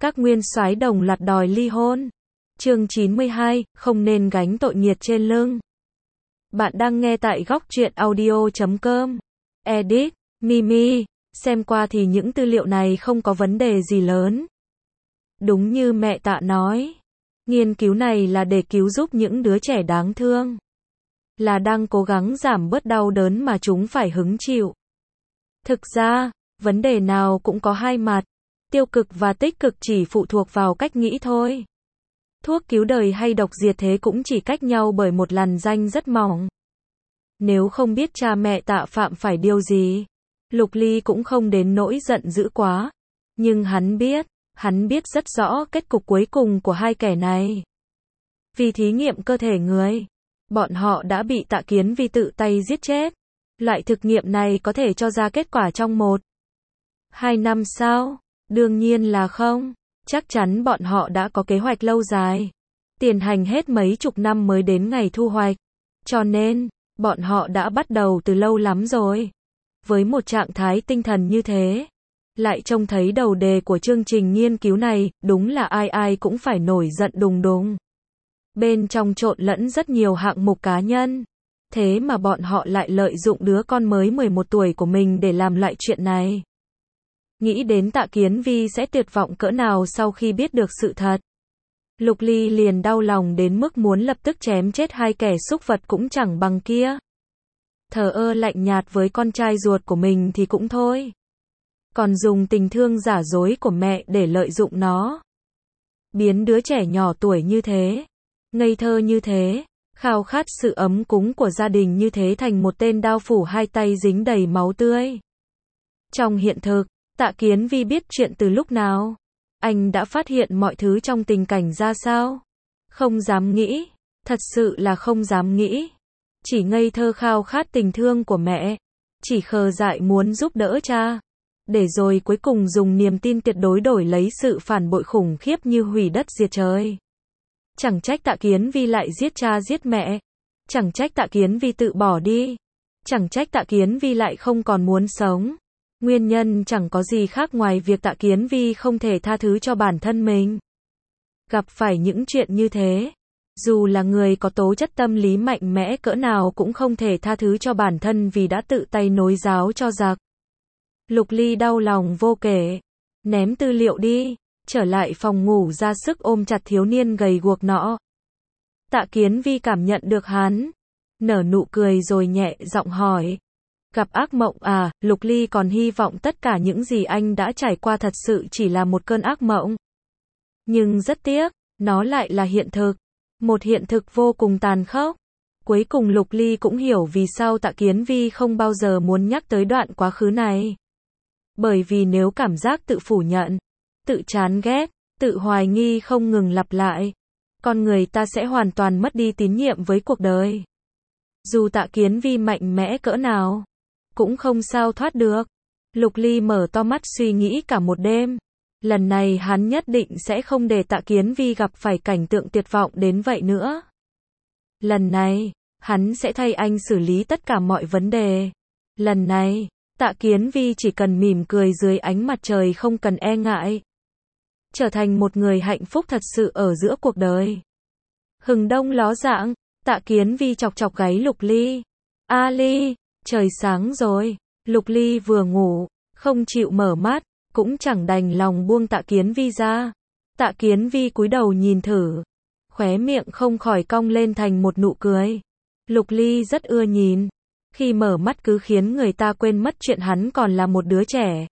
Các nguyên soái đồng loạt đòi ly hôn. Chương 92, không nên gánh tội nghiệt trên lưng. Bạn đang nghe tại góc truyện audio.com. Edit, Mimi, xem qua thì những tư liệu này không có vấn đề gì lớn. Đúng như mẹ Tạ nói, nghiên cứu này là để cứu giúp những đứa trẻ đáng thương. Là đang cố gắng giảm bớt đau đớn mà chúng phải hứng chịu. Thực ra, vấn đề nào cũng có hai mặt. Tiêu cực và tích cực chỉ phụ thuộc vào cách nghĩ thôi. Thuốc cứu đời hay độc diệt thế cũng chỉ cách nhau bởi một làn ranh rất mỏng. Nếu không biết cha mẹ Tạ phạm phải điều gì, Lục Ly cũng không đến nỗi giận dữ quá. Nhưng hắn biết rất rõ kết cục cuối cùng của hai kẻ này. Vì thí nghiệm cơ thể người, bọn họ đã bị Tạ Kiến Vi tự tay giết chết. Loại thực nghiệm này có thể cho ra kết quả trong 1-2 năm sao? Đương nhiên là không. Chắc chắn bọn họ đã có kế hoạch lâu dài. Tiền hành hết mấy chục năm mới đến ngày thu hoạch. Cho nên, bọn họ đã bắt đầu từ lâu lắm rồi. Với một trạng thái tinh thần như thế, lại trông thấy đầu đề của chương trình nghiên cứu này, đúng là ai ai cũng phải nổi giận đùng đùng. Bên trong trộn lẫn rất nhiều hạng mục cá nhân. Thế mà bọn họ lại lợi dụng đứa con mới 11 tuổi của mình để làm loại chuyện này. Nghĩ đến Tạ Kiến Vi sẽ tuyệt vọng cỡ nào sau khi biết được sự thật. Lục Ly liền đau lòng đến mức muốn lập tức chém chết hai kẻ súc vật cũng chẳng bằng kia. Thờ ơ lạnh nhạt với con trai ruột của mình thì cũng thôi. Còn dùng tình thương giả dối của mẹ để lợi dụng nó. Biến đứa trẻ nhỏ tuổi như thế, ngây thơ như thế, khao khát sự ấm cúng của gia đình như thế thành một tên đao phủ hai tay dính đầy máu tươi. Trong hiện thực, Tạ Kiến Vi biết chuyện từ lúc nào? Anh đã phát hiện mọi thứ trong tình cảnh ra sao? Không dám nghĩ. Thật sự là không dám nghĩ. Chỉ ngây thơ khao khát tình thương của mẹ. Chỉ khờ dại muốn giúp đỡ cha. Để rồi cuối cùng dùng niềm tin tuyệt đối đổi lấy sự phản bội khủng khiếp như hủy đất diệt trời. Chẳng trách Tạ Kiến Vi lại giết cha giết mẹ. Chẳng trách Tạ Kiến Vi tự bỏ đi. Chẳng trách Tạ Kiến Vi lại không còn muốn sống. Nguyên nhân chẳng có gì khác ngoài việc Tạ Kiến Vi không thể tha thứ cho bản thân mình. Gặp phải những chuyện như thế, dù là người có tố chất tâm lý mạnh mẽ cỡ nào cũng không thể tha thứ cho bản thân vì đã tự tay nối giáo cho giặc. Lục Ly đau lòng vô kể, ném tư liệu đi, trở lại phòng ngủ ra sức ôm chặt thiếu niên gầy guộc nọ. Tạ Kiến Vi cảm nhận được hắn, nở nụ cười rồi nhẹ giọng hỏi. Gặp ác mộng à? Lục Ly còn hy vọng tất cả những gì anh đã trải qua thật sự chỉ là một cơn ác mộng. Nhưng rất tiếc, nó lại là hiện thực. Một hiện thực vô cùng tàn khốc. Cuối cùng Lục Ly cũng hiểu vì sao Tạ Kiến Vi không bao giờ muốn nhắc tới đoạn quá khứ này. Bởi vì nếu cảm giác tự phủ nhận, tự chán ghét, tự hoài nghi không ngừng lặp lại, con người ta sẽ hoàn toàn mất đi tín nhiệm với cuộc đời. Dù Tạ Kiến Vi mạnh mẽ cỡ nào, cũng không sao thoát được. Lục Ly mở to mắt suy nghĩ cả một đêm. Lần này hắn nhất định sẽ không để Tạ Kiến Vi gặp phải cảnh tượng tuyệt vọng đến vậy nữa. Lần này, hắn sẽ thay anh xử lý tất cả mọi vấn đề. Lần này, Tạ Kiến Vi chỉ cần mỉm cười dưới ánh mặt trời không cần e ngại. Trở thành một người hạnh phúc thật sự ở giữa cuộc đời. Hừng đông ló dạng, Tạ Kiến Vi chọc chọc gáy Lục Ly. A Ly, trời sáng rồi. Lục Ly vừa ngủ, không chịu mở mắt, cũng chẳng đành lòng buông Tạ Kiến Vi ra. Tạ Kiến Vi cúi đầu nhìn thử, khóe miệng không khỏi cong lên thành một nụ cười. Lục Ly rất ưa nhìn, khi mở mắt cứ khiến người ta quên mất chuyện hắn còn là một đứa trẻ.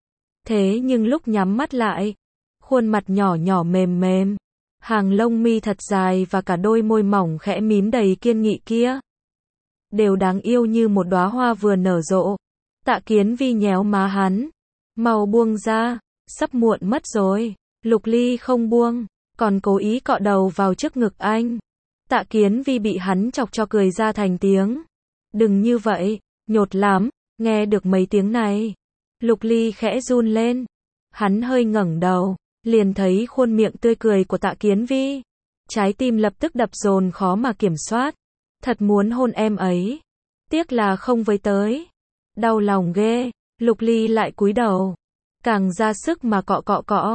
Thế nhưng lúc nhắm mắt lại, khuôn mặt nhỏ nhỏ mềm mềm, hàng lông mi thật dài và cả đôi môi mỏng khẽ mím đầy kiên nghị kia, đều đáng yêu như một đóa hoa vừa nở rộ. Tạ Kiến Vi nhéo má hắn. Mau buông ra, sắp muộn mất rồi. Lục Ly không buông, còn cố ý cọ đầu vào trước ngực anh. Tạ Kiến Vi bị hắn chọc cho cười ra thành tiếng. Đừng như vậy, nhột lắm. Nghe được mấy tiếng này, Lục Ly khẽ run lên. Hắn hơi ngẩng đầu, liền thấy khuôn miệng tươi cười của Tạ Kiến Vi. Trái tim lập tức đập dồn khó mà kiểm soát. Thật muốn hôn em ấy. Tiếc là không với tới. Đau lòng ghê. Lục Ly lại cúi đầu, càng ra sức mà cọ cọ cọ.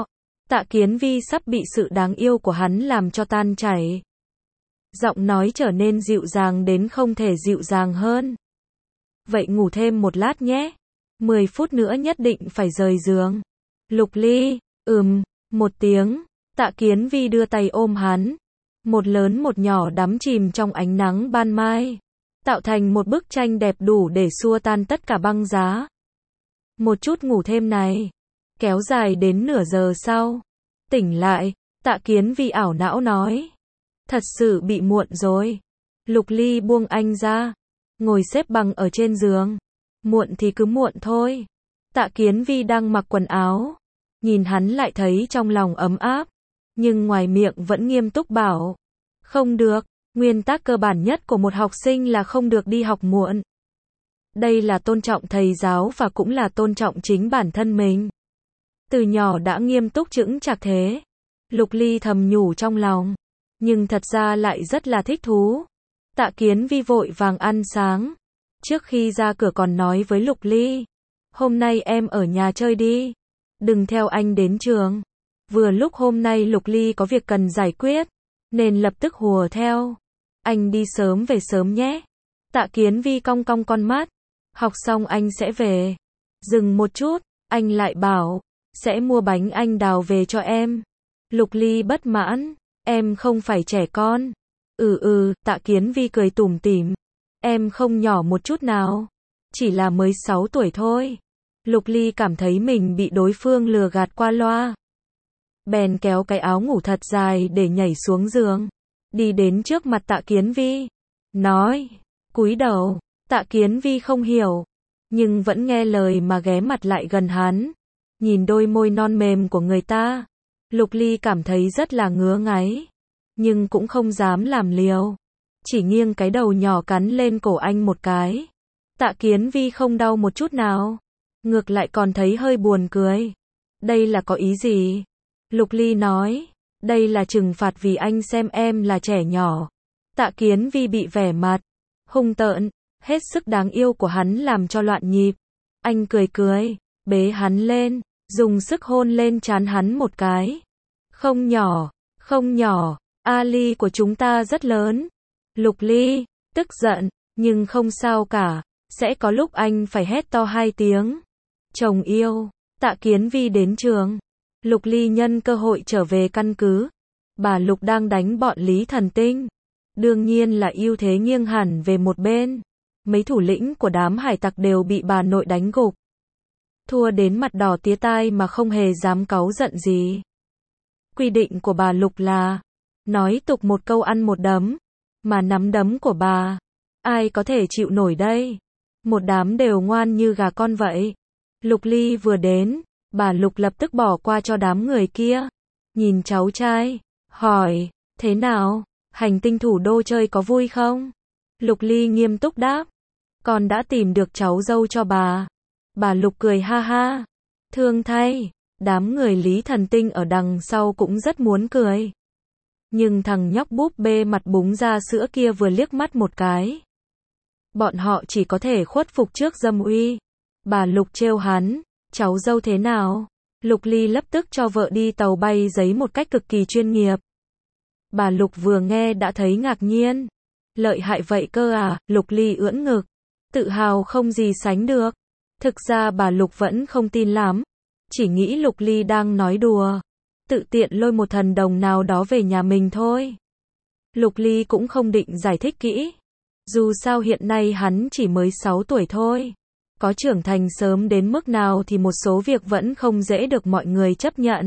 Tạ Kiến Vi sắp bị sự đáng yêu của hắn làm cho tan chảy. Giọng nói trở nên dịu dàng đến không thể dịu dàng hơn. Vậy ngủ thêm một lát nhé. 10 phút nữa nhất định phải rời giường. Lục Ly, một tiếng. Tạ Kiến Vi đưa tay ôm hắn. Một lớn một nhỏ đắm chìm trong ánh nắng ban mai. Tạo thành một bức tranh đẹp đủ để xua tan tất cả băng giá. Một chút ngủ thêm này. Kéo dài đến nửa giờ sau. Tỉnh lại, Tạ Kiến Vi ảo não nói. Thật sự bị muộn rồi. Lục Ly buông anh ra. Ngồi xếp bằng ở trên giường. Muộn thì cứ muộn thôi. Tạ Kiến Vi đang mặc quần áo. Nhìn hắn lại thấy trong lòng ấm áp. Nhưng ngoài miệng vẫn nghiêm túc bảo. Không được, nguyên tắc cơ bản nhất của một học sinh là không được đi học muộn. Đây là tôn trọng thầy giáo và cũng là tôn trọng chính bản thân mình. Từ nhỏ đã nghiêm túc chững chạc thế. Lục Ly thầm nhủ trong lòng. Nhưng thật ra lại rất là thích thú. Tạ Kiến Vi vội vàng ăn sáng. Trước khi ra cửa còn nói với Lục Ly. Hôm nay em ở nhà chơi đi. Đừng theo anh đến trường. Vừa lúc hôm nay Lục Ly có việc cần giải quyết. Nên lập tức hùa theo. Anh đi sớm về sớm nhé. Tạ Kiến Vi cong cong con mắt. Học xong anh sẽ về. Dừng một chút, anh lại bảo. Sẽ mua bánh anh đào về cho em. Lục Ly bất mãn. Em không phải trẻ con. Tạ Kiến Vi cười tủm tỉm. Em không nhỏ một chút nào. Chỉ là mới 6 tuổi thôi. Lục Ly cảm thấy mình bị đối phương lừa gạt qua loa. Bèn kéo cái áo ngủ thật dài để nhảy xuống giường. Đi đến trước mặt Tạ Kiến Vi. Nói. Cúi đầu. Tạ Kiến Vi không hiểu. Nhưng vẫn nghe lời mà ghé mặt lại gần hắn. Nhìn đôi môi non mềm của người ta. Lục Ly cảm thấy rất là ngứa ngáy. Nhưng cũng không dám làm liều. Chỉ nghiêng cái đầu nhỏ cắn lên cổ anh một cái. Tạ Kiến Vi không đau một chút nào. Ngược lại còn thấy hơi buồn cười. Đây là có ý gì? Lục Ly nói. Đây là trừng phạt vì anh xem em là trẻ nhỏ. Tạ Kiến Vi bị vẻ mặt hung tợn, hết sức đáng yêu của hắn làm cho loạn nhịp. Anh cười cười, bế hắn lên, dùng sức hôn lên trán hắn một cái. Không nhỏ, không nhỏ, Ali của chúng ta rất lớn. Lục Ly, tức giận, nhưng không sao cả, sẽ có lúc anh phải hét to 2 tiếng. Chồng yêu, Tạ Kiến Vi đến trường. Lục Ly nhân cơ hội trở về căn cứ. Bà Lục đang đánh bọn Lý Thần Tinh. Đương nhiên là ưu thế nghiêng hẳn về một bên. Mấy thủ lĩnh của đám hải tặc đều bị bà nội đánh gục. Thua đến mặt đỏ tía tai mà không hề dám cáu giận gì. Quy định của bà Lục là nói tục một câu ăn một đấm. Mà nắm đấm của bà, ai có thể chịu nổi đây? Một đám đều ngoan như gà con vậy. Lục Ly vừa đến, bà Lục lập tức bỏ qua cho đám người kia. Nhìn cháu trai, hỏi, thế nào? Hành tinh thủ đô chơi có vui không? Lục Ly nghiêm túc đáp. Con đã tìm được cháu dâu cho bà. Bà Lục cười ha ha. Thương thay, đám người Lý Thần Tinh ở đằng sau cũng rất muốn cười. Nhưng thằng nhóc búp bê mặt búng ra sữa kia vừa liếc mắt một cái. Bọn họ chỉ có thể khuất phục trước dâm uy. Bà Lục trêu hắn, cháu dâu thế nào? Lục Ly lập tức cho vợ đi tàu bay giấy một cách cực kỳ chuyên nghiệp. Bà Lục vừa nghe đã thấy ngạc nhiên. Lợi hại vậy cơ à? Lục Ly ưỡn ngực. Tự hào không gì sánh được. Thực ra bà Lục vẫn không tin lắm. Chỉ nghĩ Lục Ly đang nói đùa. Tự tiện lôi một thần đồng nào đó về nhà mình thôi. Lục Ly cũng không định giải thích kỹ. Dù sao hiện nay hắn chỉ mới 6 tuổi thôi. Có trưởng thành sớm đến mức nào thì một số việc vẫn không dễ được mọi người chấp nhận.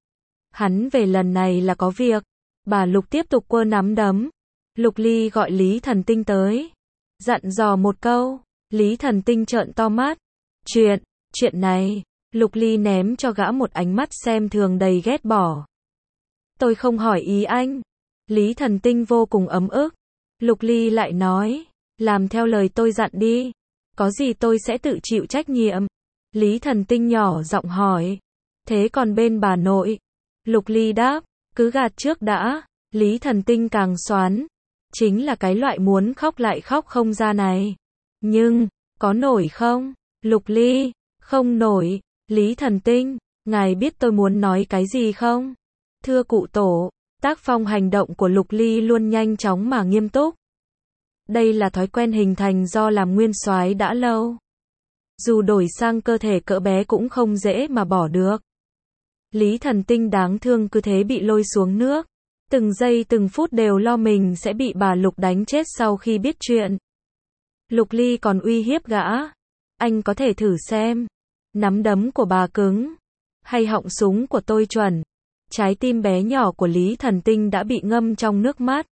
Hắn về lần này là có việc. Bà Lục tiếp tục quơ nắm đấm. Lục Ly gọi Lý Thần Tinh tới. Dặn dò một câu. Lý Thần Tinh trợn to mắt. Chuyện này. Lục Ly ném cho gã một ánh mắt xem thường đầy ghét bỏ. Tôi không hỏi ý anh. Lý Thần Tinh vô cùng ấm ức. Lục Ly lại nói. Làm theo lời tôi dặn đi. Có gì tôi sẽ tự chịu trách nhiệm. Lý Thần Tinh nhỏ giọng hỏi. Thế còn bên bà nội? Lục Ly đáp. Cứ gạt trước đã. Lý Thần Tinh càng xoắn. Chính là cái loại muốn khóc lại khóc không ra này. Nhưng, có nổi không? Lục Ly. Không nổi. Lý Thần Tinh. Ngài biết tôi muốn nói cái gì không? Thưa cụ tổ, tác phong hành động của Lục Ly luôn nhanh chóng mà nghiêm túc. Đây là thói quen hình thành do làm nguyên soái đã lâu. Dù đổi sang cơ thể cỡ bé cũng không dễ mà bỏ được. Lý Thần Tinh đáng thương cứ thế bị lôi xuống nước. Từng giây từng phút đều lo mình sẽ bị bà Lục đánh chết sau khi biết chuyện. Lục Ly còn uy hiếp gã. Anh có thể thử xem. Nắm đấm của bà cứng. Hay họng súng của tôi chuẩn. Trái tim bé nhỏ của Lý Thần Tinh đã bị ngâm trong nước mắt.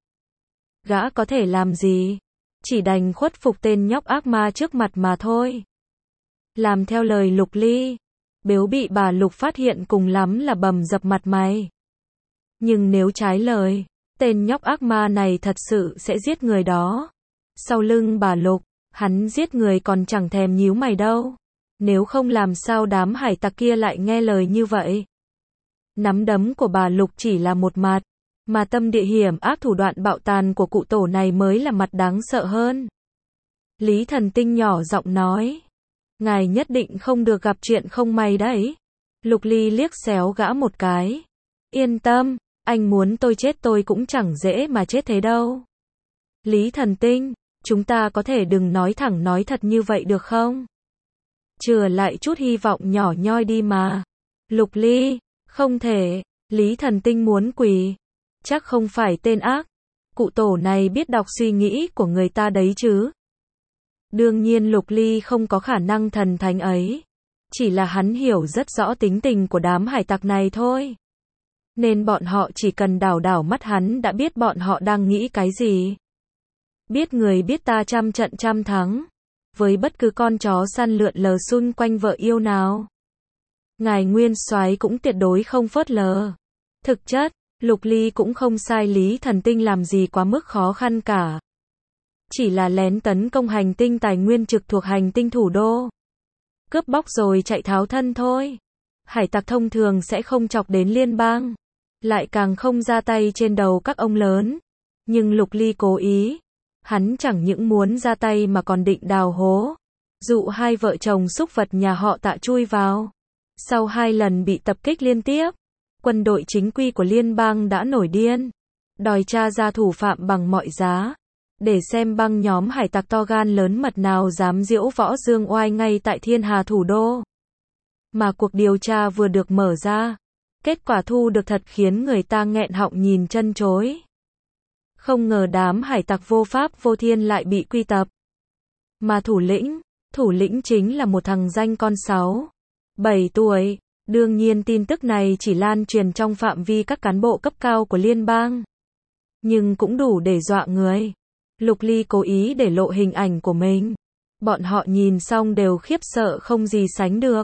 Gã có thể làm gì? Chỉ đành khuất phục tên nhóc ác ma trước mặt mà thôi. Làm theo lời Lục Ly. Nếu bị bà Lục phát hiện cùng lắm là bầm dập mặt mày. Nhưng nếu trái lời, tên nhóc ác ma này thật sự sẽ giết người đó. Sau lưng bà Lục, hắn giết người còn chẳng thèm nhíu mày đâu. Nếu không làm sao đám hải tặc kia lại nghe lời như vậy. Nắm đấm của bà Lục chỉ là một mặt, mà tâm địa hiểm ác thủ đoạn bạo tàn của cụ tổ này mới là mặt đáng sợ hơn. Lý Thần Tinh nhỏ giọng nói. Ngài nhất định không được gặp chuyện không may đấy. Lục Ly liếc xéo gã một cái. Yên tâm, anh muốn tôi chết tôi cũng chẳng dễ mà chết thế đâu. Lý Thần Tinh, chúng ta có thể đừng nói thẳng nói thật như vậy được không? Chừa lại chút hy vọng nhỏ nhoi đi mà. Lục Ly, không thể. Lý Thần Tinh muốn quỳ. Chắc không phải tên ác. Cụ tổ này biết đọc suy nghĩ của người ta đấy chứ. Đương nhiên Lục Ly không có khả năng thần thánh ấy. Chỉ là hắn hiểu rất rõ tính tình của đám hải tặc này thôi. Nên bọn họ chỉ cần đảo đảo mắt hắn đã biết bọn họ đang nghĩ cái gì. Biết người biết ta trăm trận trăm thắng. Với bất cứ con chó săn lượn lờ xung quanh vợ yêu nào. Ngài nguyên soái cũng tuyệt đối không phớt lờ. Thực chất, Lục Ly cũng không sai Lý Thần Tinh làm gì quá mức khó khăn cả. Chỉ là lén tấn công hành tinh tài nguyên trực thuộc hành tinh thủ đô. Cướp bóc rồi chạy tháo thân thôi. Hải tặc thông thường sẽ không chọc đến liên bang. Lại càng không ra tay trên đầu các ông lớn. Nhưng Lục Ly cố ý. Hắn chẳng những muốn ra tay mà còn định đào hố. Dụ hai vợ chồng súc vật nhà họ Tạ chui vào. Sau 2 lần bị tập kích liên tiếp, quân đội chính quy của liên bang đã nổi điên. Đòi tra ra thủ phạm bằng mọi giá. Để xem băng nhóm hải tặc to gan lớn mật nào dám diễu võ dương oai ngay tại thiên hà thủ đô. Mà cuộc điều tra vừa được mở ra. Kết quả thu được thật khiến người ta nghẹn họng nhìn chân chối. Không ngờ đám hải tặc vô pháp vô thiên lại bị quy tập. Mà thủ lĩnh chính là một thằng danh con 6-7 tuổi. Đương nhiên tin tức này chỉ lan truyền trong phạm vi các cán bộ cấp cao của liên bang. Nhưng cũng đủ để dọa người. Lục Ly cố ý để lộ hình ảnh của mình. Bọn họ nhìn xong đều khiếp sợ không gì sánh được.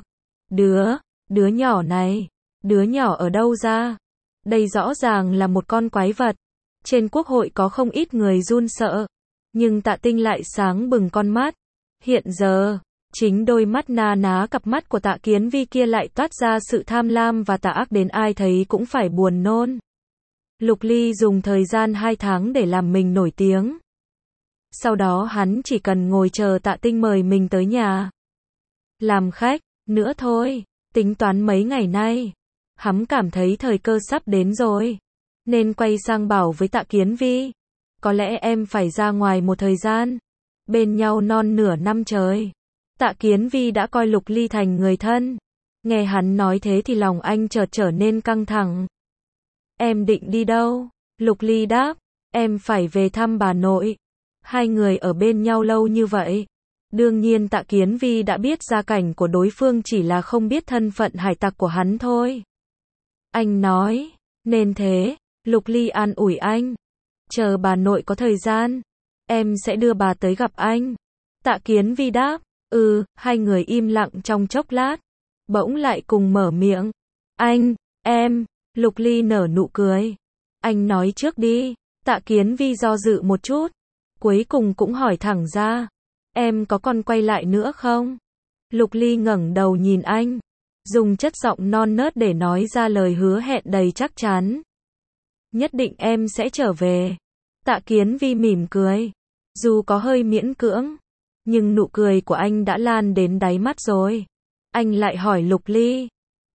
Đứa nhỏ này, đứa nhỏ ở đâu ra? Đây rõ ràng là một con quái vật. Trên quốc hội có không ít người run sợ. Nhưng Tạ Tinh lại sáng bừng con mắt. Hiện giờ, chính đôi mắt na ná cặp mắt của Tạ Kiến Vi kia lại toát ra sự tham lam và tà ác đến ai thấy cũng phải buồn nôn. Lục Ly dùng thời gian 2 tháng để làm mình nổi tiếng. Sau đó hắn chỉ cần ngồi chờ Tạ Tinh mời mình tới nhà. Làm khách, nữa thôi, tính toán mấy ngày nay. Hắn cảm thấy thời cơ sắp đến rồi. Nên quay sang bảo với Tạ Kiến Vi. Có lẽ em phải ra ngoài một thời gian. Bên nhau non nửa năm trời. Tạ Kiến Vi đã coi Lục Ly thành người thân. Nghe hắn nói thế thì lòng anh chợt trở nên căng thẳng. Em định đi đâu? Lục Ly đáp. Em phải về thăm bà nội. 2 người ở bên nhau lâu như vậy. Đương nhiên Tạ Kiến Vi đã biết gia cảnh của đối phương chỉ là không biết thân phận hải tặc của hắn thôi. Anh nói. Nên thế. Lục Ly an ủi anh. Chờ bà nội có thời gian. Em sẽ đưa bà tới gặp anh. Tạ Kiến Vi đáp. 2 người im lặng trong chốc lát. Bỗng lại cùng mở miệng. Anh, em. Lục Ly nở nụ cười. Anh nói trước đi. Tạ Kiến Vi do dự một chút. Cuối cùng cũng hỏi thẳng ra. Em có còn quay lại nữa không? Lục Ly ngẩng đầu nhìn anh. Dùng chất giọng non nớt để nói ra lời hứa hẹn đầy chắc chắn. Nhất định em sẽ trở về. Tạ Kiến Vi mỉm cười. Dù có hơi miễn cưỡng. Nhưng nụ cười của anh đã lan đến đáy mắt rồi. Anh lại hỏi Lục Ly.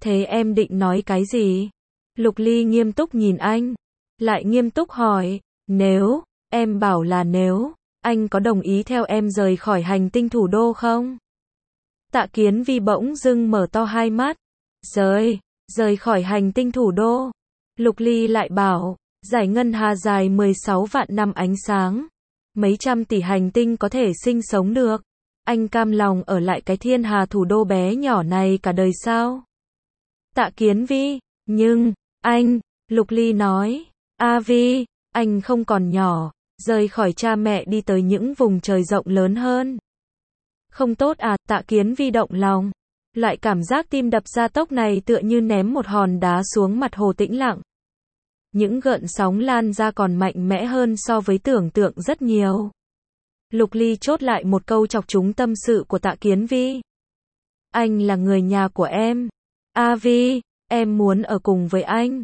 Thế em định nói cái gì? Lục Ly nghiêm túc nhìn anh, lại nghiêm túc hỏi, nếu, em bảo là nếu, anh có đồng ý theo em rời khỏi hành tinh thủ đô không? Tạ Kiến Vi bỗng dưng mở to hai mắt, rời khỏi hành tinh thủ đô. Lục Ly lại bảo, giải ngân hà dài 16 vạn năm ánh sáng, mấy trăm tỷ hành tinh có thể sinh sống được. Anh cam lòng ở lại cái thiên hà thủ đô bé nhỏ này cả đời sao? Tạ Kiến Vi, nhưng, anh, Lục Ly nói, A Vi, anh không còn nhỏ, rời khỏi cha mẹ đi tới những vùng trời rộng lớn hơn. Không tốt à? Tạ Kiến Vi động lòng. Loại cảm giác tim đập gia tốc này tựa như ném một hòn đá xuống mặt hồ tĩnh lặng. Những gợn sóng lan ra còn mạnh mẽ hơn so với tưởng tượng rất nhiều. Lục Ly chốt lại một câu chọc trúng tâm sự của Tạ Kiến Vi. Anh là người nhà của em. A Vi, em muốn ở cùng với anh.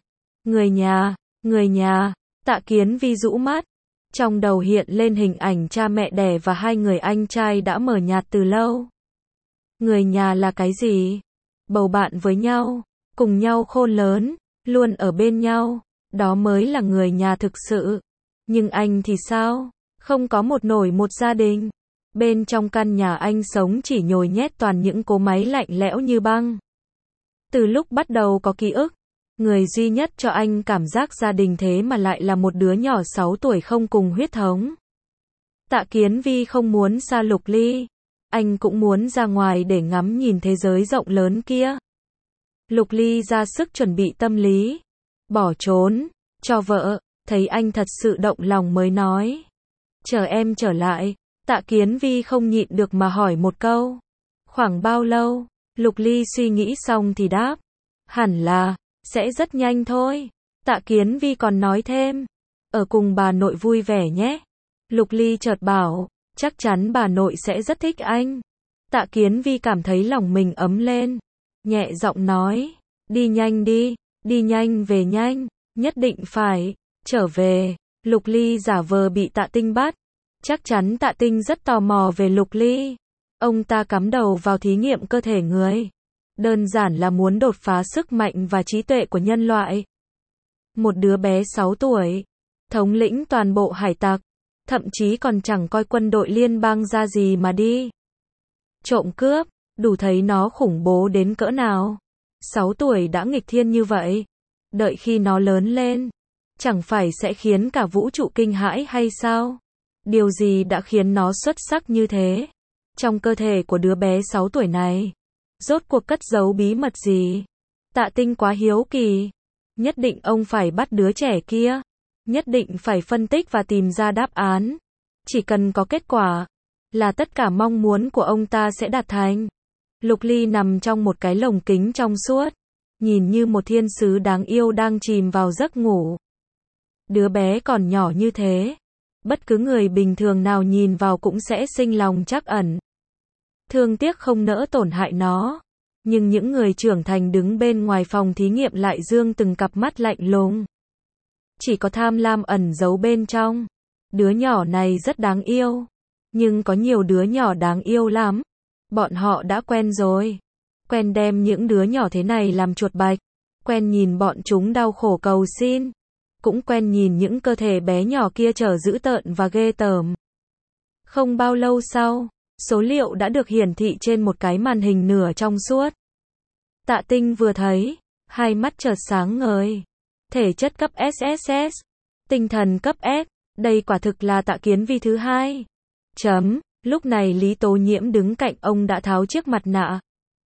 Người nhà, Tạ Kiến Vi rũ mắt. Trong đầu hiện lên hình ảnh cha mẹ đẻ và hai người anh trai đã mờ nhạt từ lâu. Người nhà là cái gì? Bầu bạn với nhau, cùng nhau khôn lớn, luôn ở bên nhau, đó mới là người nhà thực sự. Nhưng anh thì sao? Không có một gia đình. Bên trong căn nhà anh sống chỉ nhồi nhét toàn những cỗ máy lạnh lẽo như băng. Từ lúc bắt đầu có ký ức, người duy nhất cho anh cảm giác gia đình thế mà lại là một đứa nhỏ 6 tuổi không cùng huyết thống. Tạ Kiến Vi không muốn xa Lục Ly. Anh cũng muốn ra ngoài để ngắm nhìn thế giới rộng lớn kia. Lục Ly ra sức chuẩn bị tâm lý. Bỏ trốn, cho vợ, thấy anh thật sự động lòng mới nói. Chờ em trở lại. Tạ Kiến Vi không nhịn được mà hỏi một câu. Khoảng bao lâu? Lục Ly suy nghĩ xong thì đáp. Hẳn là, sẽ rất nhanh thôi. Tạ Kiến Vi còn nói thêm. Ở cùng bà nội vui vẻ nhé. Lục Ly chợt bảo. Chắc chắn bà nội sẽ rất thích anh. Tạ Kiến Vi cảm thấy lòng mình ấm lên. Nhẹ giọng nói. Đi nhanh về nhanh. Nhất định phải, trở về. Lục Ly giả vờ bị Tạ Tinh bắt. Chắc chắn Tạ Tinh rất tò mò về Lục Ly. Ông ta cắm đầu vào thí nghiệm cơ thể người. Đơn giản là muốn đột phá sức mạnh và trí tuệ của nhân loại. Một đứa bé 6 tuổi, thống lĩnh toàn bộ hải tặc, thậm chí còn chẳng coi quân đội liên bang ra gì mà đi. Trộm cướp, đủ thấy nó khủng bố đến cỡ nào. 6 tuổi đã nghịch thiên như vậy. Đợi khi nó lớn lên, chẳng phải sẽ khiến cả vũ trụ kinh hãi hay sao? Điều gì đã khiến nó xuất sắc như thế? Trong cơ thể của đứa bé 6 tuổi này, rốt cuộc cất giấu bí mật gì? Tạ Tinh quá hiếu kỳ. Nhất định ông phải bắt đứa trẻ kia. Nhất định phải phân tích và tìm ra đáp án. Chỉ cần có kết quả, là tất cả mong muốn của ông ta sẽ đạt thành. Lục Ly nằm trong một cái lồng kính trong suốt, nhìn như một thiên sứ đáng yêu đang chìm vào giấc ngủ. Đứa bé còn nhỏ như thế, bất cứ người bình thường nào nhìn vào cũng sẽ sinh lòng trắc ẩn. Thương tiếc không nỡ tổn hại nó. Nhưng những người trưởng thành đứng bên ngoài phòng thí nghiệm lại dương từng cặp mắt lạnh lùng. Chỉ có tham lam ẩn giấu bên trong. Đứa nhỏ này rất đáng yêu. Nhưng có nhiều đứa nhỏ đáng yêu lắm. Bọn họ đã quen rồi. Quen đem những đứa nhỏ thế này làm chuột bạch. Quen nhìn bọn chúng đau khổ cầu xin. Cũng quen nhìn những cơ thể bé nhỏ kia trở dữ tợn và ghê tởm. Không bao lâu sau, số liệu đã được hiển thị trên một cái màn hình nửa trong suốt. Tạ Tinh vừa thấy, hai mắt chợt sáng ngời. Thể chất cấp SSS, tinh thần cấp S, đây quả thực là Tạ Kiến Vi thứ hai. Lúc này Lý Tố Nhiễm đứng cạnh ông đã tháo chiếc mặt nạ.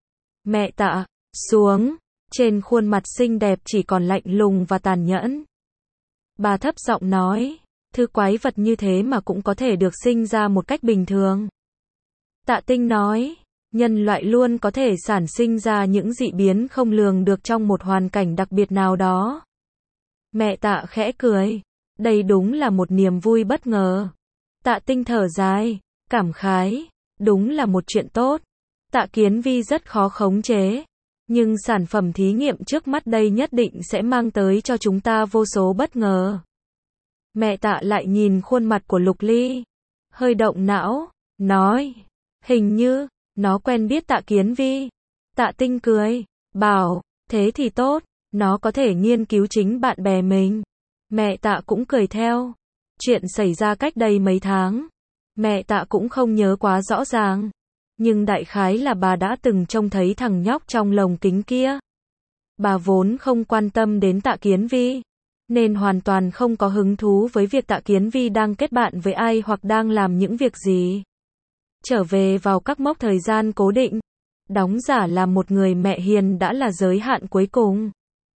Mẹ Tạ, xuống. Trên khuôn mặt xinh đẹp chỉ còn lạnh lùng và tàn nhẫn. Bà thấp giọng nói, thứ quái vật như thế mà cũng có thể được sinh ra một cách bình thường. Tạ Tinh nói, nhân loại luôn có thể sản sinh ra những dị biến không lường được trong một hoàn cảnh đặc biệt nào đó. Mẹ Tạ khẽ cười, đây đúng là một niềm vui bất ngờ. Tạ Tinh thở dài, cảm khái, đúng là một chuyện tốt. Tạ Kiến Vi rất khó khống chế, nhưng sản phẩm thí nghiệm trước mắt đây nhất định sẽ mang tới cho chúng ta vô số bất ngờ. Mẹ Tạ lại nhìn khuôn mặt của Lục Ly, hơi động não, nói, hình như nó quen biết Tạ Kiến Vi. Tạ Tinh cười, bảo, Thế thì tốt, nó có thể nghiên cứu chính bạn bè mình. Mẹ Tạ cũng cười theo. Chuyện xảy ra cách đây mấy tháng. Mẹ Tạ cũng không nhớ quá rõ ràng. Nhưng đại khái là bà đã từng trông thấy thằng nhóc trong lồng kính kia. Bà vốn không quan tâm đến Tạ Kiến Vi, nên hoàn toàn không có hứng thú với việc Tạ Kiến Vi đang kết bạn với ai hoặc đang làm những việc gì. Trở về vào các mốc thời gian cố định, đóng giả làm một người mẹ hiền đã là giới hạn cuối cùng.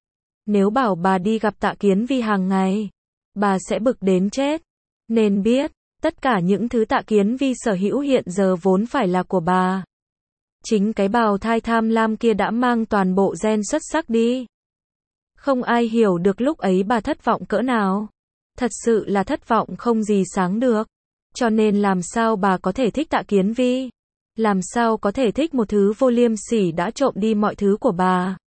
Nếu bảo bà đi gặp Tạ Kiến Vi hàng ngày, bà sẽ bực đến chết. Nên biết, tất cả những thứ Tạ Kiến Vi sở hữu hiện giờ vốn phải là của bà. Chính cái bào thai tham lam kia đã mang toàn bộ gen xuất sắc đi. Không ai hiểu được lúc ấy bà thất vọng cỡ nào. Thật sự là thất vọng không gì sáng được. Cho nên làm sao bà có thể thích Tạ Kiến Vi? Làm sao có thể thích một thứ vô liêm sỉ đã trộm đi mọi thứ của bà?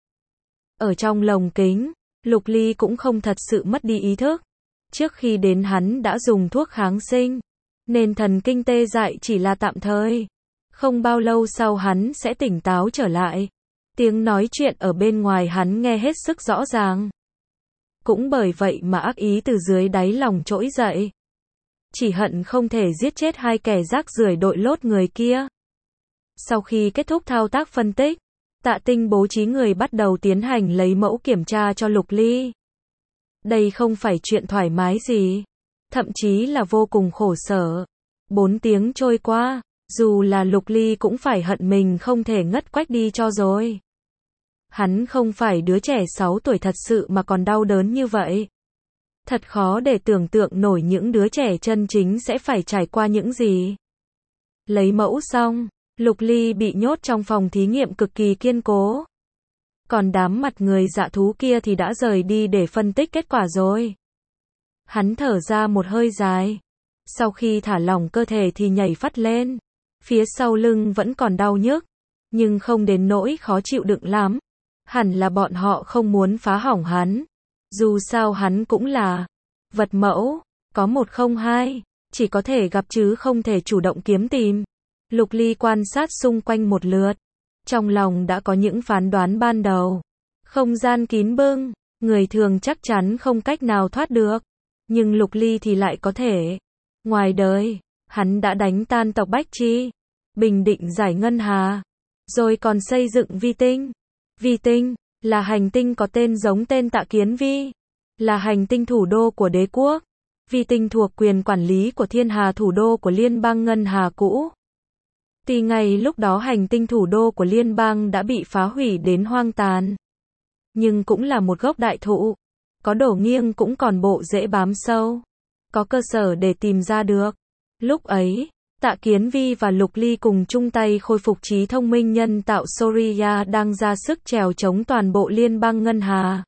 Ở trong lồng kính, Lục Ly cũng không thật sự mất đi ý thức. Trước khi đến hắn đã dùng thuốc kháng sinh, nên thần kinh tê dại chỉ là tạm thời. Không bao lâu sau hắn sẽ tỉnh táo trở lại. Tiếng nói chuyện ở bên ngoài hắn nghe hết sức rõ ràng. Cũng bởi vậy mà ác ý từ dưới đáy lòng trỗi dậy. Chỉ hận không thể giết chết hai kẻ rác rưởi đội lốt người kia. Sau khi kết thúc thao tác phân tích, Tạ Tinh bố trí người bắt đầu tiến hành lấy mẫu kiểm tra cho Lục Ly. Đây không phải chuyện thoải mái gì, thậm chí là vô cùng khổ sở. 4 tiếng trôi qua, dù là Lục Ly cũng phải hận mình không thể ngất quách đi cho rồi. Hắn không phải đứa trẻ 6 tuổi thật sự mà còn đau đớn như vậy. Thật khó để tưởng tượng nổi những đứa trẻ chân chính sẽ phải trải qua những gì. Lấy mẫu xong, Lục Ly bị nhốt trong phòng thí nghiệm cực kỳ kiên cố. Còn đám mặt người dạ thú kia thì đã rời đi để phân tích kết quả rồi. Hắn thở ra một hơi dài. Sau khi thả lỏng cơ thể thì nhảy phắt lên. Phía sau lưng vẫn còn đau nhức, nhưng không đến nỗi khó chịu đựng lắm. Hẳn là bọn họ không muốn phá hỏng hắn. Dù sao hắn cũng là vật mẫu, có 102, chỉ có thể gặp chứ không thể chủ động kiếm tìm. Lục Ly quan sát xung quanh một lượt. Trong lòng đã có những phán đoán ban đầu. Không gian kín bưng, người thường chắc chắn không cách nào thoát được. Nhưng Lục Ly thì lại có thể. Ngoài đời, hắn đã đánh tan tộc Bách Chi, bình định giải ngân hà, rồi còn xây dựng vi tinh. Vi tinh là hành tinh có tên giống tên Tạ Kiến Vi, là hành tinh thủ đô của đế quốc. Vi tinh thuộc quyền quản lý của Thiên Hà, thủ đô của liên bang Ngân Hà cũ. Tuy ngay lúc đó hành tinh thủ đô của liên bang đã bị phá hủy đến hoang tàn, nhưng cũng là một gốc đại thụ, có đổ nghiêng cũng còn bộ rễ bám sâu, có cơ sở để tìm ra được. Lúc ấy, Tạ Kiến Vi và Lục Ly cùng chung tay khôi phục trí thông minh nhân tạo Soria đang ra sức trèo chống toàn bộ liên bang Ngân Hà.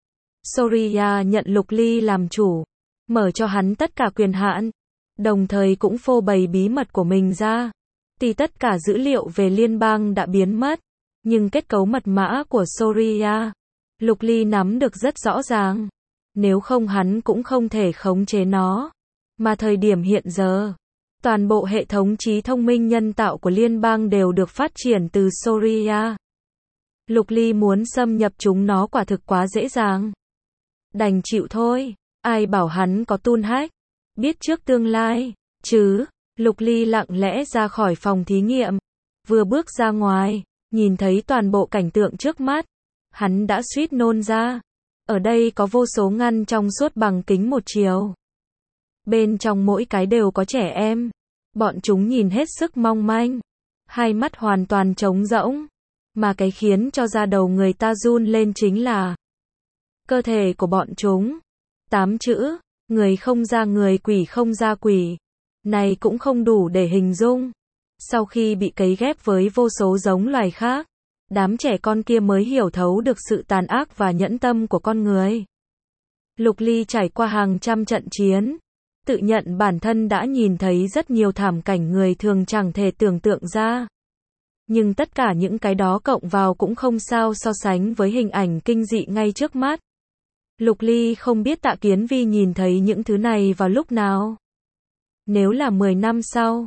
Soria nhận Lục Ly làm chủ, mở cho hắn tất cả quyền hạn, đồng thời cũng phô bày bí mật của mình ra. Tuy tất cả dữ liệu về liên bang đã biến mất, nhưng kết cấu mật mã của Soria, Lục Ly nắm được rất rõ ràng. Nếu không hắn cũng không thể khống chế nó. Mà thời điểm hiện giờ, toàn bộ hệ thống trí thông minh nhân tạo của liên bang đều được phát triển từ Soria. Lục Ly muốn xâm nhập chúng nó quả thực quá dễ dàng. Đành chịu thôi, ai bảo hắn có tool hack, biết trước tương lai, chứ. Lục Ly lặng lẽ ra khỏi phòng thí nghiệm. Vừa bước ra ngoài, nhìn thấy toàn bộ cảnh tượng trước mắt. Hắn đã suýt nôn ra. Ở đây có vô số ngăn trong suốt bằng kính một chiều. Bên trong mỗi cái đều có trẻ em. Bọn chúng nhìn hết sức mong manh. Hai mắt hoàn toàn trống rỗng. Mà cái khiến cho da đầu người ta run lên chính là cơ thể của bọn chúng. 8 chữ, người không ra người, quỷ không ra quỷ. Này cũng không đủ để hình dung. Sau khi bị cấy ghép với vô số giống loài khác, đám trẻ con kia mới hiểu thấu được sự tàn ác và nhẫn tâm của con người. Lục Ly trải qua hàng trăm trận chiến, tự nhận bản thân đã nhìn thấy rất nhiều thảm cảnh người thường chẳng thể tưởng tượng ra. Nhưng tất cả những cái đó cộng vào cũng không sao so sánh với hình ảnh kinh dị ngay trước mắt. Lục Ly không biết Tạ Kiến Vi nhìn thấy những thứ này vào lúc nào. Nếu là 10 năm sau,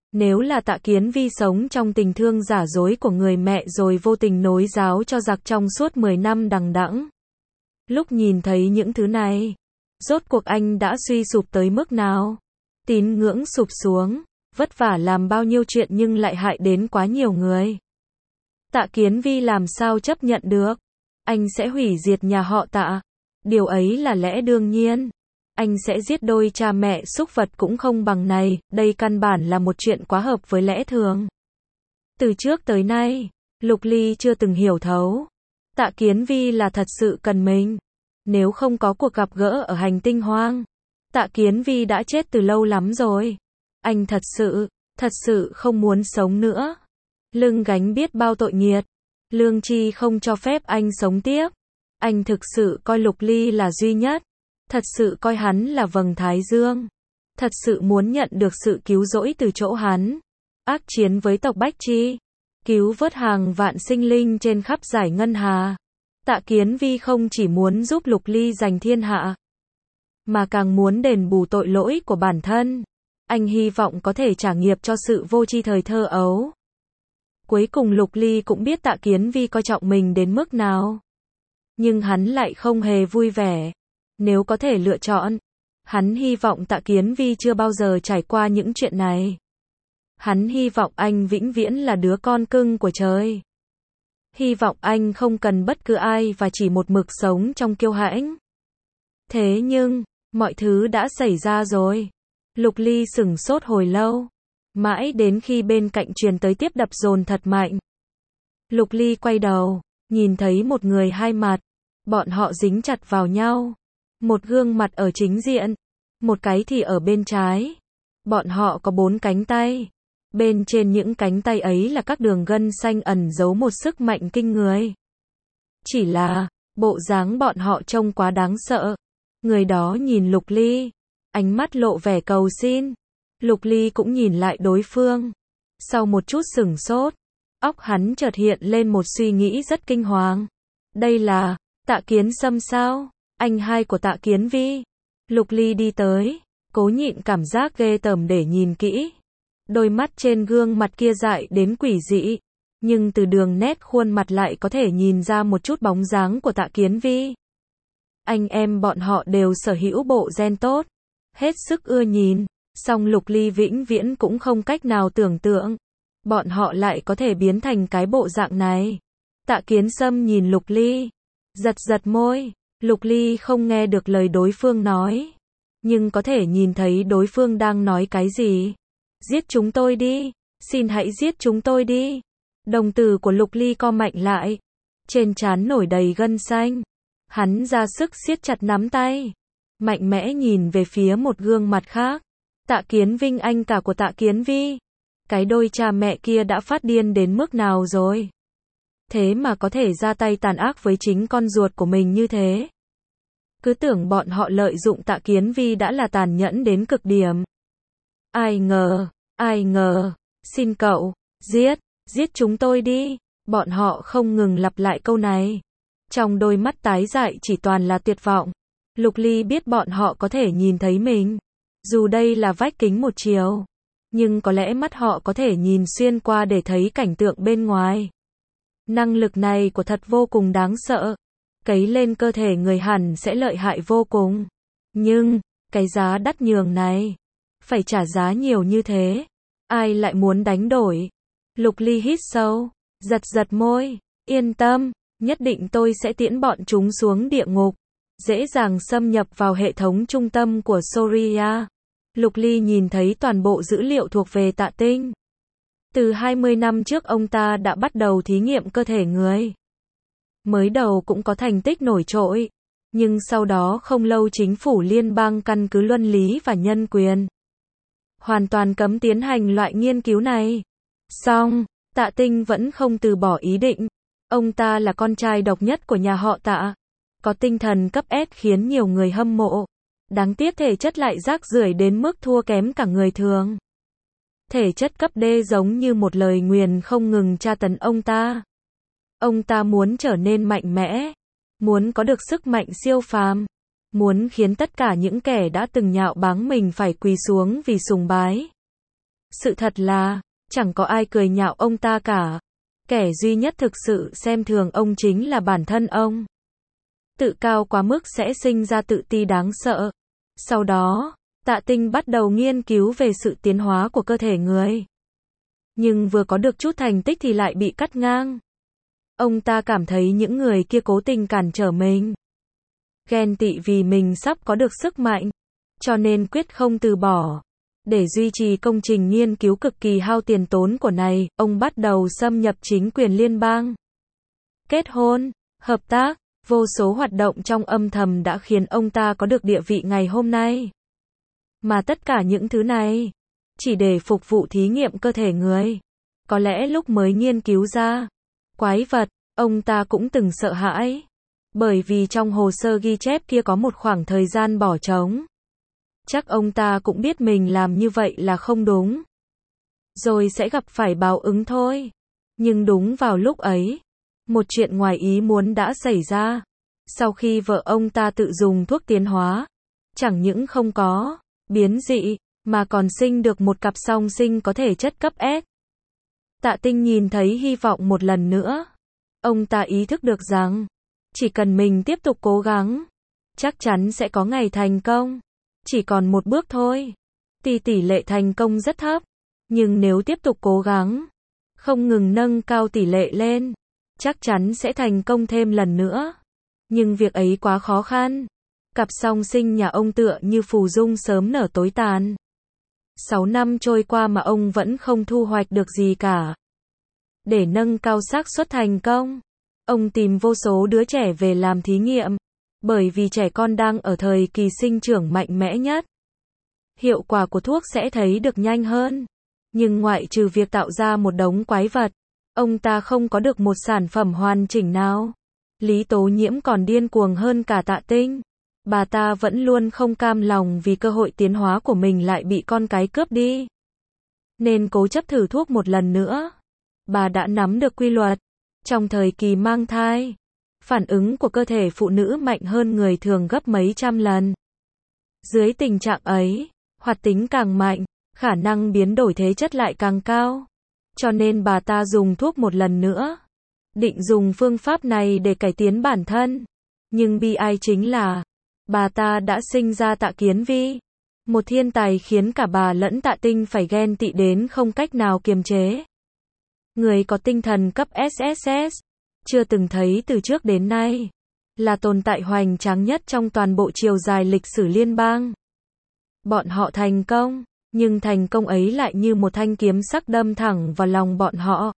Nếu là Tạ Kiến Vi sống trong tình thương giả dối của người mẹ rồi vô tình nối giáo cho giặc trong suốt 10 năm đằng đẵng. Lúc nhìn thấy những thứ này, rốt cuộc anh đã suy sụp tới mức nào? Tín ngưỡng sụp xuống, vất vả làm bao nhiêu chuyện nhưng lại hại đến quá nhiều người. Tạ Kiến Vi làm sao chấp nhận được? Anh sẽ hủy diệt nhà họ Tạ. Điều ấy là lẽ đương nhiên. Anh sẽ giết đôi cha mẹ súc vật cũng không bằng này, đây căn bản là một chuyện quá hợp với lẽ thường. Từ trước tới nay, Lục Ly chưa từng hiểu thấu. Tạ Kiến Vi là thật sự cần mình. Nếu không có cuộc gặp gỡ ở hành tinh hoang, Tạ Kiến Vi đã chết từ lâu lắm rồi. Anh thật sự không muốn sống nữa. Lưng gánh biết bao tội nghiệt. Lương tri không cho phép anh sống tiếp. Anh thực sự coi Lục Ly là duy nhất. Thật sự coi hắn là vầng thái dương. Thật sự muốn nhận được sự cứu rỗi từ chỗ hắn. Ác chiến với tộc Bách Chi. Cứu vớt hàng vạn sinh linh trên khắp giải ngân hà. Tạ Kiến Vi không chỉ muốn giúp Lục Ly giành thiên hạ, mà càng muốn đền bù tội lỗi của bản thân. Anh hy vọng có thể trả nghiệp cho sự vô tri thời thơ ấu. Cuối cùng Lục Ly cũng biết Tạ Kiến Vi coi trọng mình đến mức nào. Nhưng hắn lại không hề vui vẻ. Nếu có thể lựa chọn, hắn hy vọng Tạ Kiến Vi chưa bao giờ trải qua những chuyện này. Hắn hy vọng anh vĩnh viễn là đứa con cưng của trời. Hy vọng anh không cần bất cứ ai và chỉ một mực sống trong kiêu hãnh. Thế nhưng, mọi thứ đã xảy ra rồi. Lục Ly sửng sốt hồi lâu. Mãi đến khi bên cạnh truyền tới tiếp đập dồn thật mạnh. Lục Ly quay đầu, nhìn thấy một người hai mặt. Bọn họ dính chặt vào nhau. Một gương mặt ở chính diện, một cái thì ở bên trái. Bọn họ có 4 cánh tay. Bên trên những cánh tay ấy là các đường gân xanh ẩn giấu một sức mạnh kinh người. Chỉ là, bộ dáng bọn họ trông quá đáng sợ. Người đó nhìn Lục Ly, ánh mắt lộ vẻ cầu xin. Lục Ly cũng nhìn lại đối phương. Sau một chút sửng sốt, óc hắn chợt hiện lên một suy nghĩ rất kinh hoàng. Đây là Tạ Kiến Sâm sao? Anh hai của Tạ Kiến Vi. Lục Ly đi tới, cố nhịn cảm giác ghê tởm để nhìn kỹ. Đôi mắt trên gương mặt kia dại đến quỷ dị, nhưng từ đường nét khuôn mặt lại có thể nhìn ra một chút bóng dáng của Tạ Kiến Vi. Anh em bọn họ đều sở hữu bộ gen tốt, hết sức ưa nhìn, song Lục Ly vĩnh viễn cũng không cách nào tưởng tượng bọn họ lại có thể biến thành cái bộ dạng này. Tạ Kiến Sâm nhìn Lục Ly, giật môi. Lục Ly không nghe được lời đối phương nói, nhưng có thể nhìn thấy đối phương đang nói cái gì. Giết chúng tôi đi, xin hãy giết chúng tôi đi. Đồng tử của Lục Ly co mạnh lại, trên trán nổi đầy gân xanh. Hắn ra sức siết chặt nắm tay, mạnh mẽ nhìn về phía một gương mặt khác. Tạ Kiến Vinh, anh cả của Tạ Kiến Vi. Cái đôi cha mẹ kia đã phát điên đến mức nào rồi? Thế mà có thể ra tay tàn ác với chính con ruột của mình như thế. Cứ tưởng bọn họ lợi dụng Tạ Kiến Vi đã là tàn nhẫn đến cực điểm. Ai ngờ, xin cậu, giết chúng tôi đi. Bọn họ không ngừng lặp lại câu này. Trong đôi mắt tái dại chỉ toàn là tuyệt vọng. Lục Ly biết bọn họ có thể nhìn thấy mình. Dù đây là vách kính một chiều, nhưng có lẽ mắt họ có thể nhìn xuyên qua để thấy cảnh tượng bên ngoài. Năng lực này của thật vô cùng đáng sợ. Cấy lên cơ thể người hẳn sẽ lợi hại vô cùng. Nhưng, cái giá đắt nhường này, phải trả giá nhiều như thế. Ai lại muốn đánh đổi? Lục Ly hít sâu, giật môi. Yên tâm, nhất định tôi sẽ tiễn bọn chúng xuống địa ngục. Dễ dàng xâm nhập vào hệ thống trung tâm của Soria. Lục Ly nhìn thấy toàn bộ dữ liệu thuộc về Tạ Tinh. Từ 20 năm trước ông ta đã bắt đầu thí nghiệm cơ thể người. Mới đầu cũng có thành tích nổi trội. Nhưng sau đó không lâu chính phủ liên bang căn cứ luân lý và nhân quyền hoàn toàn cấm tiến hành loại nghiên cứu này. Song, Tạ Tinh vẫn không từ bỏ ý định. Ông ta là con trai độc nhất của nhà họ Tạ. Có tinh thần cấp S khiến nhiều người hâm mộ. Đáng tiếc thể chất lại rác rưởi đến mức thua kém cả người thường. Thể chất cấp D giống như một lời nguyền không ngừng tra tấn ông ta. Ông ta muốn trở nên mạnh mẽ, muốn có được sức mạnh siêu phàm, muốn khiến tất cả những kẻ đã từng nhạo báng mình phải quỳ xuống vì sùng bái. Sự thật là, chẳng có ai cười nhạo ông ta cả. Kẻ duy nhất thực sự xem thường ông chính là bản thân ông. Tự cao quá mức sẽ sinh ra tự ti đáng sợ. Sau đó, Tạ Tinh bắt đầu nghiên cứu về sự tiến hóa của cơ thể người. Nhưng vừa có được chút thành tích thì lại bị cắt ngang. Ông ta cảm thấy những người kia cố tình cản trở mình. Ghen tị vì mình sắp có được sức mạnh. Cho nên quyết không từ bỏ. Để duy trì công trình nghiên cứu cực kỳ hao tiền tốn của này, ông bắt đầu xâm nhập chính quyền liên bang. Kết hôn, hợp tác, vô số hoạt động trong âm thầm đã khiến ông ta có được địa vị ngày hôm nay. Mà tất cả những thứ này, chỉ để phục vụ thí nghiệm cơ thể người. Có lẽ lúc mới nghiên cứu ra quái vật, ông ta cũng từng sợ hãi. Bởi vì trong hồ sơ ghi chép kia có một khoảng thời gian bỏ trống. Chắc ông ta cũng biết mình làm như vậy là không đúng. Rồi sẽ gặp phải báo ứng thôi. Nhưng đúng vào lúc ấy, một chuyện ngoài ý muốn đã xảy ra. Sau khi vợ ông ta tự dùng thuốc tiến hóa, chẳng những không có biến dị, mà còn sinh được một cặp song sinh có thể chất cấp S. Tạ Tinh nhìn thấy hy vọng một lần nữa. Ông ta ý thức được rằng, chỉ cần mình tiếp tục cố gắng, chắc chắn sẽ có ngày thành công. Chỉ còn một bước thôi. Tỷ lệ thành công rất thấp. Nhưng nếu tiếp tục cố gắng, không ngừng nâng cao tỷ lệ lên, chắc chắn sẽ thành công thêm lần nữa. Nhưng việc ấy quá khó khăn. Cặp song sinh nhà ông tựa như phù dung sớm nở tối tàn. 6 năm trôi qua mà ông vẫn không thu hoạch được gì cả. Để nâng cao xác suất thành công, ông tìm vô số đứa trẻ về làm thí nghiệm. Bởi vì trẻ con đang ở thời kỳ sinh trưởng mạnh mẽ nhất. Hiệu quả của thuốc sẽ thấy được nhanh hơn. Nhưng ngoại trừ việc tạo ra một đống quái vật, ông ta không có được một sản phẩm hoàn chỉnh nào. Lý Tố Nhiễm còn điên cuồng hơn cả Tạ Tinh. Bà ta vẫn luôn không cam lòng vì cơ hội tiến hóa của mình lại bị con cái cướp đi. Nên cố chấp thử thuốc một lần nữa. Bà đã nắm được quy luật. Trong thời kỳ mang thai, phản ứng của cơ thể phụ nữ mạnh hơn người thường gấp mấy trăm lần. Dưới tình trạng ấy, hoạt tính càng mạnh, khả năng biến đổi thế chất lại càng cao. Cho nên bà ta dùng thuốc một lần nữa. Định dùng phương pháp này để cải tiến bản thân. Nhưng bi ai chính là, bà ta đã sinh ra Tạ Kiến Vi. Một thiên tài khiến cả bà lẫn Tạ Tinh phải ghen tị đến không cách nào kiềm chế. Người có tinh thần cấp SSS, chưa từng thấy từ trước đến nay, là tồn tại hoành tráng nhất trong toàn bộ chiều dài lịch sử liên bang. Bọn họ thành công, nhưng thành công ấy lại như một thanh kiếm sắc đâm thẳng vào lòng bọn họ.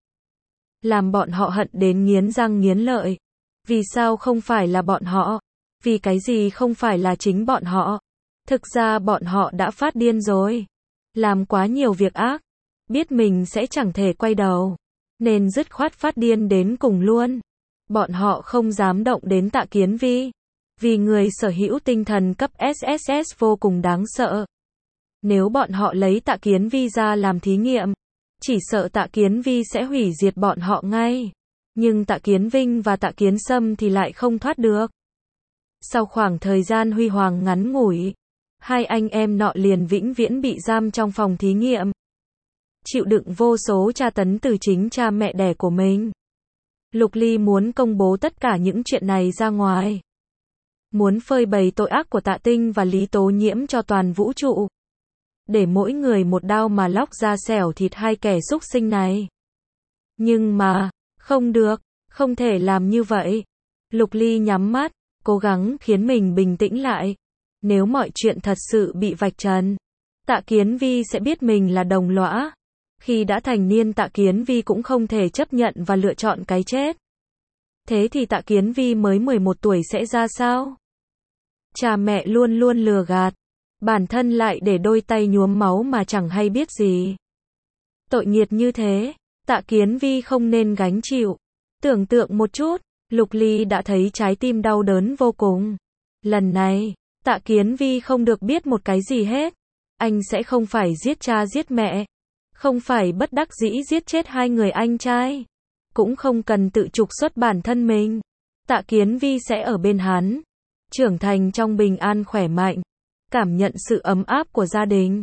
Làm bọn họ hận đến nghiến răng nghiến lợi. Vì sao không phải là bọn họ? Vì cái gì không phải là chính bọn họ? Thực ra bọn họ đã phát điên rồi. Làm quá nhiều việc ác. Biết mình sẽ chẳng thể quay đầu. Nên dứt khoát phát điên đến cùng luôn. Bọn họ không dám động đến Tạ Kiến Vi. Vì người sở hữu tinh thần cấp SSS vô cùng đáng sợ. Nếu bọn họ lấy Tạ Kiến Vi ra làm thí nghiệm, chỉ sợ Tạ Kiến Vi sẽ hủy diệt bọn họ ngay. Nhưng Tạ Kiến Vinh và Tạ Kiến Sâm thì lại không thoát được. Sau khoảng thời gian huy hoàng ngắn ngủi, hai anh em nọ liền vĩnh viễn bị giam trong phòng thí nghiệm. Chịu đựng vô số tra tấn từ chính cha mẹ đẻ của mình. Lục Ly muốn công bố tất cả những chuyện này ra ngoài. Muốn phơi bày tội ác của Tạ Tinh và Lý Tố Nhiễm cho toàn vũ trụ. Để mỗi người một đao mà lóc ra xẻo thịt hai kẻ súc sinh này. Nhưng mà, không được, không thể làm như vậy. Lục Ly nhắm mắt, cố gắng khiến mình bình tĩnh lại. Nếu mọi chuyện thật sự bị vạch trần, Tạ Kiến Vi sẽ biết mình là đồng lõa. Khi đã thành niên Tạ Kiến Vi cũng không thể chấp nhận và lựa chọn cái chết. Thế thì Tạ Kiến Vi mới 11 tuổi sẽ ra sao? Cha mẹ luôn luôn lừa gạt. Bản thân lại để đôi tay nhuốm máu mà chẳng hay biết gì. Tội nghiệt như thế, Tạ Kiến Vi không nên gánh chịu. Tưởng tượng một chút, Lục Ly đã thấy trái tim đau đớn vô cùng. Lần này, Tạ Kiến Vi không được biết một cái gì hết. Anh sẽ không phải giết cha giết mẹ. Không phải bất đắc dĩ giết chết hai người anh trai. Cũng không cần tự trục xuất bản thân mình. Tạ Kiến Vi sẽ ở bên hắn. Trưởng thành trong bình an khỏe mạnh. Cảm nhận sự ấm áp của gia đình.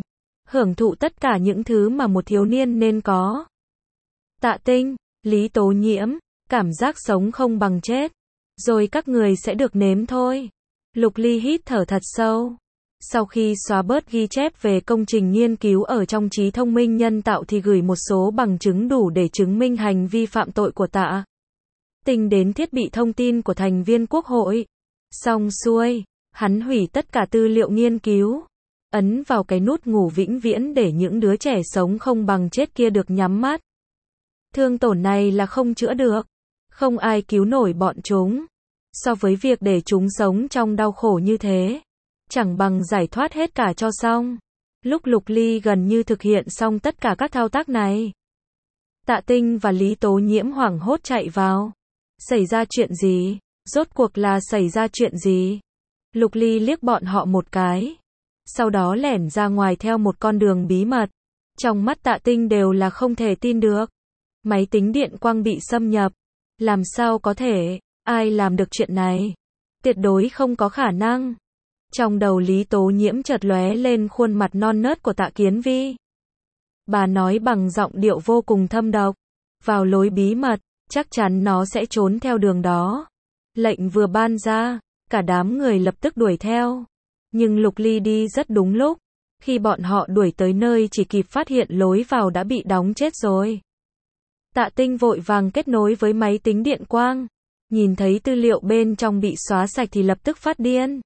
hưởng thụ tất cả những thứ mà một thiếu niên nên có. Tạ Tinh, Lý Tố Nhiễm, cảm giác sống không bằng chết. Rồi các người sẽ được nếm thôi. Lục Ly hít thở thật sâu. Sau khi xóa bớt ghi chép về công trình nghiên cứu ở trong trí thông minh nhân tạo thì gửi một số bằng chứng đủ để chứng minh hành vi phạm tội của Tạ Tinh đến thiết bị thông tin của thành viên quốc hội. Xong xuôi, hắn hủy tất cả tư liệu nghiên cứu, ấn vào cái nút ngủ vĩnh viễn để những đứa trẻ sống không bằng chết kia được nhắm mắt. Thương tổn này là không chữa được, không ai cứu nổi bọn chúng. So với việc để chúng sống trong đau khổ như thế, chẳng bằng giải thoát hết cả cho xong. Lúc Lục Ly gần như thực hiện xong tất cả các thao tác này, Tạ Tinh và Lý Tố Nhiễm hoảng hốt chạy vào. Xảy ra chuyện gì? Rốt cuộc là xảy ra chuyện gì? Lục Ly liếc bọn họ một cái, sau đó lẻn ra ngoài theo một con đường bí mật. Trong mắt Tạ Tinh đều là không thể tin được. Máy tính điện quang bị xâm nhập. Làm sao có thể? Ai làm được chuyện này? Tuyệt đối không có khả năng. Trong đầu Lý Tố Nhiễm chợt lóe lên khuôn mặt non nớt của Tạ Kiến Vi. Bà nói bằng giọng điệu vô cùng thâm độc. Vào lối bí mật, chắc chắn nó sẽ trốn theo đường đó. Lệnh vừa ban ra, cả đám người lập tức đuổi theo. Nhưng Lục Ly đi rất đúng lúc. Khi bọn họ đuổi tới nơi chỉ kịp phát hiện lối vào đã bị đóng chết rồi. Tạ Tinh vội vàng kết nối với máy tính điện quang. Nhìn thấy tư liệu bên trong bị xóa sạch thì lập tức phát điên.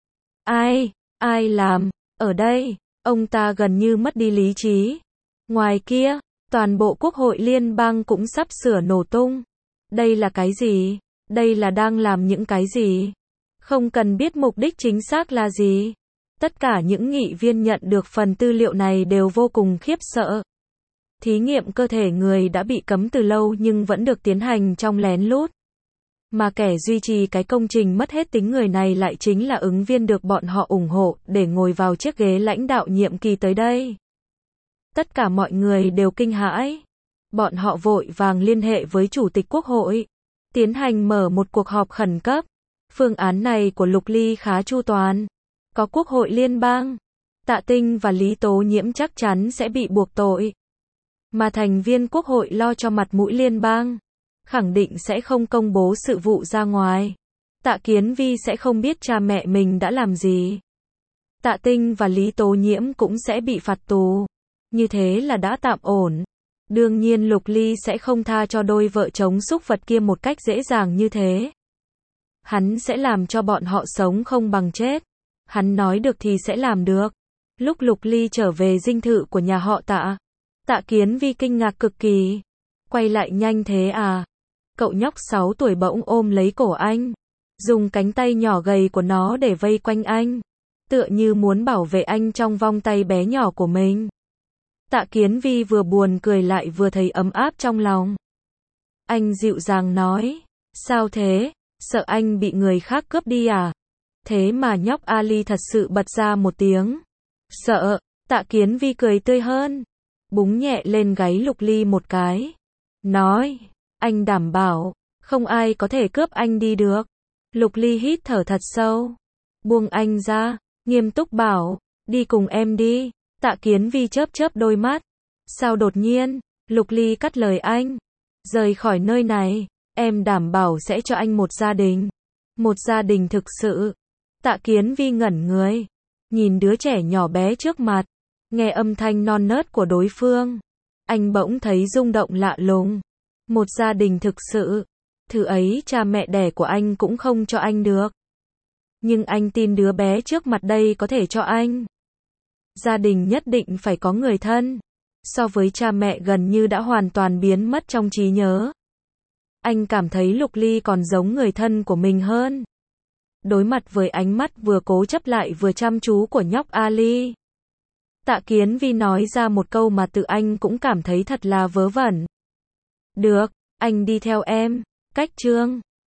Ai làm? Ở đây, ông ta gần như mất đi lý trí. Ngoài kia, toàn bộ Quốc hội Liên bang cũng sắp sửa nổ tung. Đây là cái gì? Đây là đang làm những cái gì? Không cần biết mục đích chính xác là gì. Tất cả những nghị viên nhận được phần tư liệu này đều vô cùng khiếp sợ. Thí nghiệm cơ thể người đã bị cấm từ lâu nhưng vẫn được tiến hành trong lén lút. Mà kẻ duy trì cái công trình mất hết tính người này lại chính là ứng viên được bọn họ ủng hộ để ngồi vào chiếc ghế lãnh đạo nhiệm kỳ tới đây. Tất cả mọi người đều kinh hãi. Bọn họ vội vàng liên hệ với Chủ tịch Quốc hội, tiến hành mở một cuộc họp khẩn cấp. Phương án này của Lục Ly khá chu toàn. Có Quốc hội Liên bang, Tạ Tinh và Lý Tố Nhiễm chắc chắn sẽ bị buộc tội. Mà thành viên Quốc hội lo cho mặt mũi liên bang, khẳng định sẽ không công bố sự vụ ra ngoài. Tạ Kiến Vi sẽ không biết cha mẹ mình đã làm gì. Tạ Tinh và Lý Tố Nhiễm cũng sẽ bị phạt tù. Như thế là đã tạm ổn. Đương nhiên Lục Ly sẽ không tha cho đôi vợ chồng súc vật kia một cách dễ dàng như thế. Hắn sẽ làm cho bọn họ sống không bằng chết. Hắn nói được thì sẽ làm được. Lúc Lục Ly trở về dinh thự của nhà họ Tạ, Tạ Kiến Vi kinh ngạc cực kỳ. Quay lại nhanh thế à? Cậu nhóc 6 tuổi bỗng ôm lấy cổ anh, dùng cánh tay nhỏ gầy của nó để vây quanh anh, tựa như muốn bảo vệ anh trong vòng tay bé nhỏ của mình. Tạ Kiến Vi vừa buồn cười lại vừa thấy ấm áp trong lòng. Anh dịu dàng nói, sao thế, sợ anh bị người khác cướp đi à? Thế mà nhóc Ali thật sự bật ra một tiếng. Sợ, Tạ Kiến Vi cười tươi hơn, búng nhẹ lên gáy Lục Ly một cái. Nói, anh đảm bảo, không ai có thể cướp anh đi được. Lục Ly hít thở thật sâu, buông anh ra, nghiêm túc bảo, đi cùng em đi. Tạ Kiến Vi chớp chớp đôi mắt. Sao đột nhiên? Lục Ly cắt lời anh. Rời khỏi nơi này, em đảm bảo sẽ cho anh một gia đình. Một gia đình thực sự. Tạ Kiến Vi ngẩn người, nhìn đứa trẻ nhỏ bé trước mặt, nghe âm thanh non nớt của đối phương. Anh bỗng thấy rung động lạ lùng. Một gia đình thực sự. Thứ ấy cha mẹ đẻ của anh cũng không cho anh được. Nhưng anh tin đứa bé trước mặt đây có thể cho anh. Gia đình nhất định phải có người thân. So với cha mẹ gần như đã hoàn toàn biến mất trong trí nhớ. Anh cảm thấy Lục Ly còn giống người thân của mình hơn. Đối mặt với ánh mắt vừa cố chấp lại vừa chăm chú của nhóc Ali, Tạ Kiến Vi nói ra một câu mà tự anh cũng cảm thấy thật là vớ vẩn. Được, anh đi theo em. Cách chương